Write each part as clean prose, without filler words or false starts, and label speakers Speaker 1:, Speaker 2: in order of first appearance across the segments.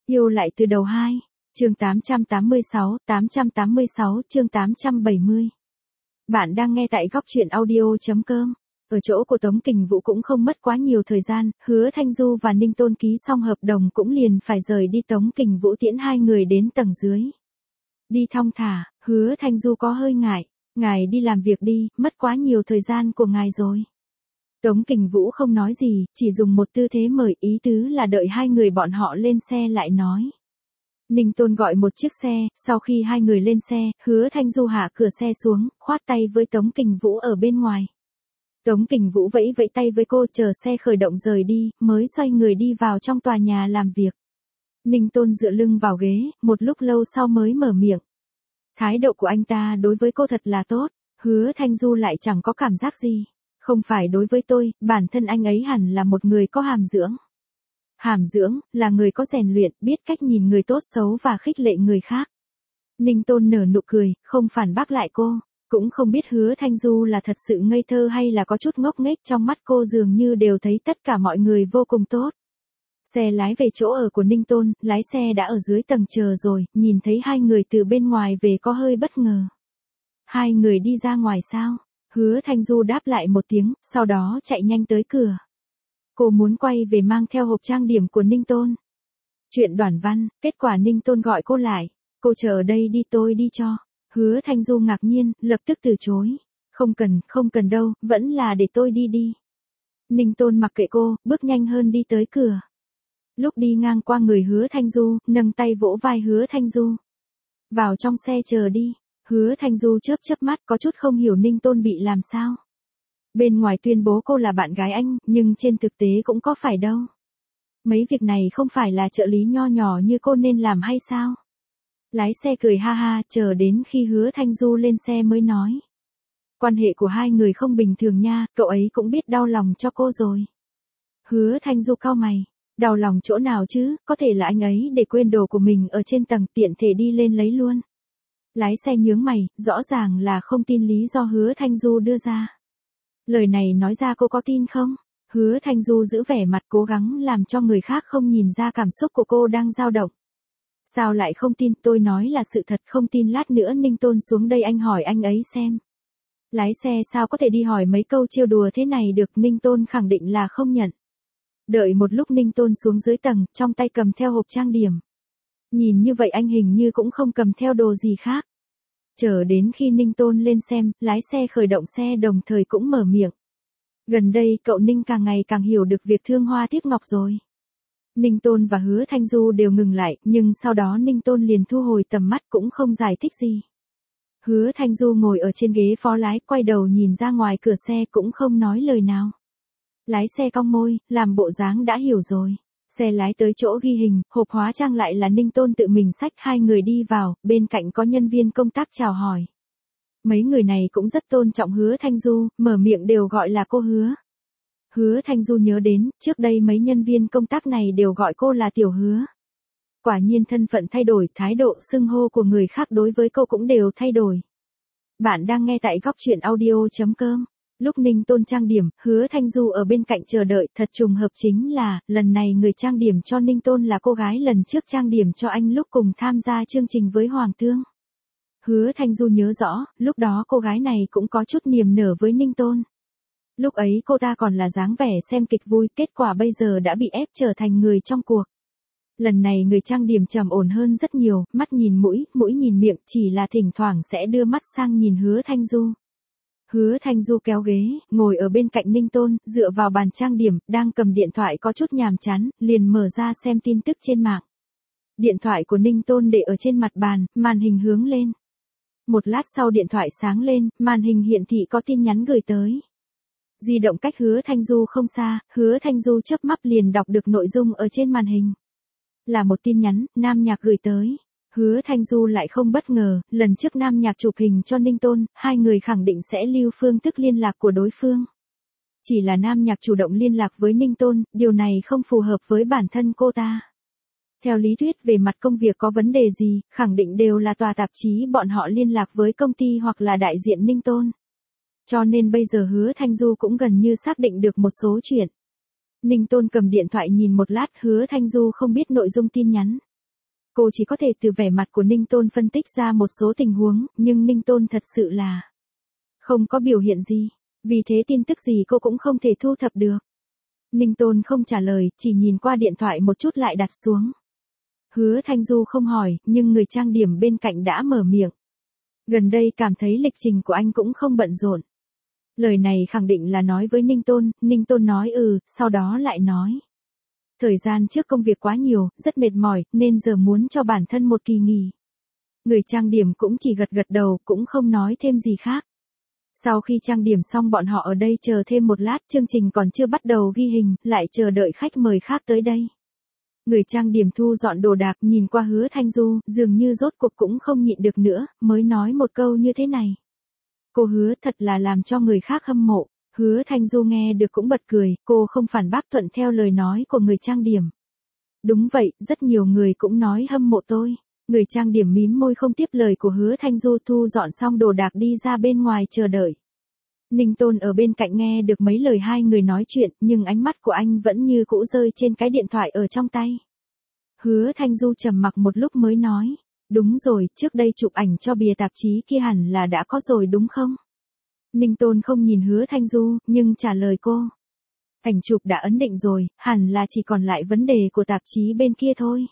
Speaker 1: Yêu lại từ đầu 2, chương 886, chương 870. Bạn đang nghe tại góc truyện audio.com. Ở chỗ của Tống Kình Vũ cũng không mất quá nhiều thời gian, Hứa Thanh Du và Ninh Tôn ký xong hợp đồng cũng liền phải rời đi. Tống Kình Vũ tiễn hai người đến tầng dưới. Đi thong thả, Hứa Thanh Du có hơi ngại, ngài đi làm việc đi, mất quá nhiều thời gian của ngài rồi. Tống Kình Vũ không nói gì, chỉ dùng một tư thế mời, ý tứ là đợi hai người bọn họ lên xe lại nói. Ninh Tôn gọi một chiếc xe, sau khi hai người lên xe, Hứa Thanh Du hạ cửa xe xuống, khoát tay với Tống Kình Vũ ở bên ngoài. Tống Kình Vũ vẫy vẫy tay với cô, chờ xe khởi động rời đi, mới xoay người đi vào trong tòa nhà làm việc. Ninh Tôn dựa lưng vào ghế, một lúc lâu sau mới mở miệng. Thái độ của anh ta đối với cô thật là tốt. Hứa Thanh Du lại chẳng có cảm giác gì. Không phải đối với tôi, bản thân anh ấy hẳn là một người có hàm dưỡng. Hàm dưỡng, là người có rèn luyện, biết cách nhìn người tốt xấu và khích lệ người khác. Ninh Tôn nở nụ cười, không phản bác lại cô. Cũng không biết Hứa Thanh Du là thật sự ngây thơ hay là có chút ngốc nghếch, trong mắt cô dường như đều thấy tất cả mọi người vô cùng tốt. Xe lái về chỗ ở của Ninh Tôn, lái xe đã ở dưới tầng chờ rồi, nhìn thấy hai người từ bên ngoài về có hơi bất ngờ. Hai người đi ra ngoài sao? Hứa Thanh Du đáp lại một tiếng, sau đó chạy nhanh tới cửa. Cô muốn quay về mang theo hộp trang điểm của Ninh Tôn. Chuyện đoản văn, kết quả Ninh Tôn gọi cô lại. Cô chờ ở đây đi, tôi đi cho. Hứa Thanh Du ngạc nhiên, lập tức từ chối. Không cần đâu, vẫn là để tôi đi đi. Ninh Tôn mặc kệ cô, bước nhanh hơn đi tới cửa. Lúc đi ngang qua người Hứa Thanh Du, nâng tay vỗ vai Hứa Thanh Du. Vào trong xe chờ đi. Hứa Thanh Du chớp mắt, có chút không hiểu Ninh Tôn bị làm sao. Bên ngoài tuyên bố cô là bạn gái anh, nhưng trên thực tế cũng có phải đâu. Mấy việc này không phải là trợ lý nho nhỏ như cô nên làm hay sao? Lái xe cười ha ha, chờ đến khi Hứa Thanh Du lên xe mới nói. Quan hệ của hai người không bình thường nha, cậu ấy cũng biết đau lòng cho cô rồi. Hứa Thanh Du cau mày. Đau lòng chỗ nào chứ, có thể là anh ấy để quên đồ của mình ở trên tầng, tiện thể đi lên lấy luôn. Lái xe nhướng mày, rõ ràng là không tin lý do Hứa Thanh Du đưa ra. Lời này nói ra cô có tin không? Hứa Thanh Du giữ vẻ mặt cố gắng làm cho người khác không nhìn ra cảm xúc của cô đang dao động. Sao lại không tin, tôi nói là sự thật, không tin lát nữa Ninh Tôn xuống đây anh hỏi anh ấy xem. Lái xe sao có thể đi hỏi mấy câu trêu đùa thế này được, Ninh Tôn khẳng định là không nhận. Đợi một lúc Ninh Tôn xuống dưới tầng, trong tay cầm theo hộp trang điểm. Nhìn như vậy anh hình như cũng không cầm theo đồ gì khác. Chờ đến khi Ninh Tôn lên xem, lái xe khởi động xe đồng thời cũng mở miệng. Gần đây cậu Ninh càng ngày càng hiểu được việc thương hoa tiếc ngọc rồi. Ninh Tôn và Hứa Thanh Du đều ngừng lại, nhưng sau đó Ninh Tôn liền thu hồi tầm mắt cũng không giải thích gì. Hứa Thanh Du ngồi ở trên ghế phó lái, quay đầu nhìn ra ngoài cửa xe cũng không nói lời nào. Lái xe cong môi, làm bộ dáng đã hiểu rồi. Xe lái tới chỗ ghi hình, hộp hóa trang lại là Ninh Tôn tự mình xách, hai người đi vào, bên cạnh có nhân viên công tác chào hỏi. Mấy người này cũng rất tôn trọng Hứa Thanh Du, mở miệng đều gọi là cô Hứa. Hứa Thanh Du nhớ đến, trước đây mấy nhân viên công tác này đều gọi cô là Tiểu Hứa. Quả nhiên thân phận thay đổi, thái độ xưng hô của người khác đối với cô cũng đều thay đổi. Bạn đang nghe tại góc truyện audio.com. Lúc Ninh Tôn trang điểm, Hứa Thanh Du ở bên cạnh chờ đợi, thật trùng hợp chính là, lần này người trang điểm cho Ninh Tôn là cô gái lần trước trang điểm cho anh lúc cùng tham gia chương trình với Hoàng Thương. Hứa Thanh Du nhớ rõ, lúc đó cô gái này cũng có chút niềm nở với Ninh Tôn. Lúc ấy cô ta còn là dáng vẻ xem kịch vui, kết quả bây giờ đã bị ép trở thành người trong cuộc. Lần này người trang điểm trầm ổn hơn rất nhiều, mắt nhìn mũi, mũi nhìn miệng, chỉ là thỉnh thoảng sẽ đưa mắt sang nhìn Hứa Thanh Du. Hứa Thanh Du kéo ghế, ngồi ở bên cạnh Ninh Tôn, dựa vào bàn trang điểm, đang cầm điện thoại có chút nhàm chán, liền mở ra xem tin tức trên mạng. Điện thoại của Ninh Tôn để ở trên mặt bàn, màn hình hướng lên. Một lát sau điện thoại sáng lên, màn hình hiển thị có tin nhắn gửi tới. Di động cách Hứa Thanh Du không xa, Hứa Thanh Du chớp mắt liền đọc được nội dung ở trên màn hình. Là một tin nhắn, Nam Nhạc gửi tới. Hứa Thanh Du lại không bất ngờ, lần trước Nam Nhạc chụp hình cho Ninh Tôn, hai người khẳng định sẽ lưu phương thức liên lạc của đối phương. Chỉ là Nam Nhạc chủ động liên lạc với Ninh Tôn, điều này không phù hợp với bản thân cô ta. Theo lý thuyết về mặt công việc có vấn đề gì, khẳng định đều là tòa tạp chí bọn họ liên lạc với công ty hoặc là đại diện Ninh Tôn. Cho nên bây giờ Hứa Thanh Du cũng gần như xác định được một số chuyện. Ninh Tôn cầm điện thoại nhìn một lát, Hứa Thanh Du không biết nội dung tin nhắn. Cô chỉ có thể từ vẻ mặt của Ninh Tôn phân tích ra một số tình huống, nhưng Ninh Tôn thật sự là không có biểu hiện gì. Vì thế tin tức gì cô cũng không thể thu thập được. Ninh Tôn không trả lời, chỉ nhìn qua điện thoại một chút lại đặt xuống. Hứa Thanh Du không hỏi, nhưng người trang điểm bên cạnh đã mở miệng. Gần đây cảm thấy lịch trình của anh cũng không bận rộn. Lời này khẳng định là nói với Ninh Tôn nói sau đó lại nói. Thời gian trước công việc quá nhiều, rất mệt mỏi, nên giờ muốn cho bản thân một kỳ nghỉ. Người trang điểm cũng chỉ gật gật đầu, cũng không nói thêm gì khác. Sau khi trang điểm xong bọn họ ở đây chờ thêm một lát, chương trình còn chưa bắt đầu ghi hình, lại chờ đợi khách mời khác tới đây. Người trang điểm thu dọn đồ đạc nhìn qua Hứa Thanh Du, dường như rốt cuộc cũng không nhịn được nữa, mới nói một câu như thế này. Cô Hứa thật là làm cho người khác hâm mộ. Hứa Thanh Du nghe được cũng bật cười, cô không phản bác thuận theo lời nói của người trang điểm. Đúng vậy, rất nhiều người cũng nói hâm mộ tôi. Người trang điểm mím môi không tiếp lời của Hứa Thanh Du, thu dọn xong đồ đạc đi ra bên ngoài chờ đợi. Ninh Tôn ở bên cạnh nghe được mấy lời hai người nói chuyện, nhưng ánh mắt của anh vẫn như cũ rơi trên cái điện thoại ở trong tay. Hứa Thanh Du trầm mặc một lúc mới nói, đúng rồi, trước đây chụp ảnh cho bìa tạp chí kia hẳn là đã có rồi đúng không? Ninh Tôn không nhìn Hứa Thanh Du, nhưng trả lời cô. Ảnh chụp đã ấn định rồi, hẳn là chỉ còn lại vấn đề của tạp chí bên kia thôi.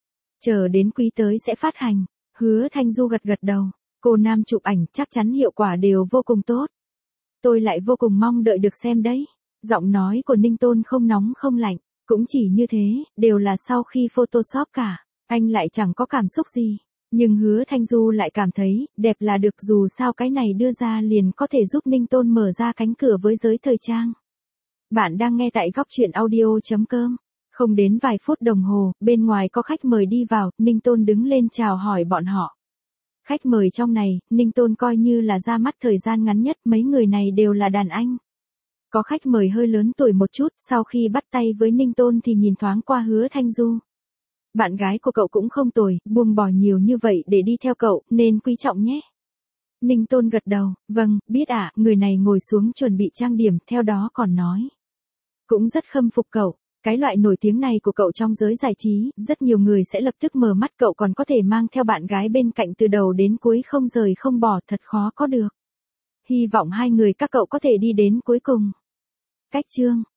Speaker 1: Chờ đến quý tới sẽ phát hành. Hứa Thanh Du gật gật đầu. Cô nam chụp ảnh chắc chắn hiệu quả đều vô cùng tốt. Tôi lại vô cùng mong đợi được xem đấy. Giọng nói của Ninh Tôn không nóng không lạnh. Cũng chỉ như thế, đều là sau khi Photoshop cả. Anh lại chẳng có cảm xúc gì. Nhưng Hứa Thanh Du lại cảm thấy, đẹp là được, dù sao cái này đưa ra liền có thể giúp Ninh Tôn mở ra cánh cửa với giới thời trang. Bạn đang nghe tại góc chuyện audio.com. Không đến vài phút đồng hồ, bên ngoài có khách mời đi vào, Ninh Tôn đứng lên chào hỏi bọn họ. Khách mời trong này, Ninh Tôn coi như là ra mắt thời gian ngắn nhất, mấy người này đều là đàn anh. Có khách mời hơi lớn tuổi một chút, sau khi bắt tay với Ninh Tôn thì nhìn thoáng qua Hứa Thanh Du. Bạn gái của cậu cũng không tồi, buông bỏ nhiều như vậy để đi theo cậu, nên quý trọng nhé. Ninh Tôn gật đầu, vâng, biết ạ, người này ngồi xuống chuẩn bị trang điểm, theo đó còn nói. Cũng rất khâm phục cậu, cái loại nổi tiếng này của cậu trong giới giải trí, rất nhiều người sẽ lập tức mở mắt, cậu còn có thể mang theo bạn gái bên cạnh từ đầu đến cuối không rời không bỏ, thật khó có được. Hy vọng hai người các cậu có thể đi đến cuối cùng. Cách chương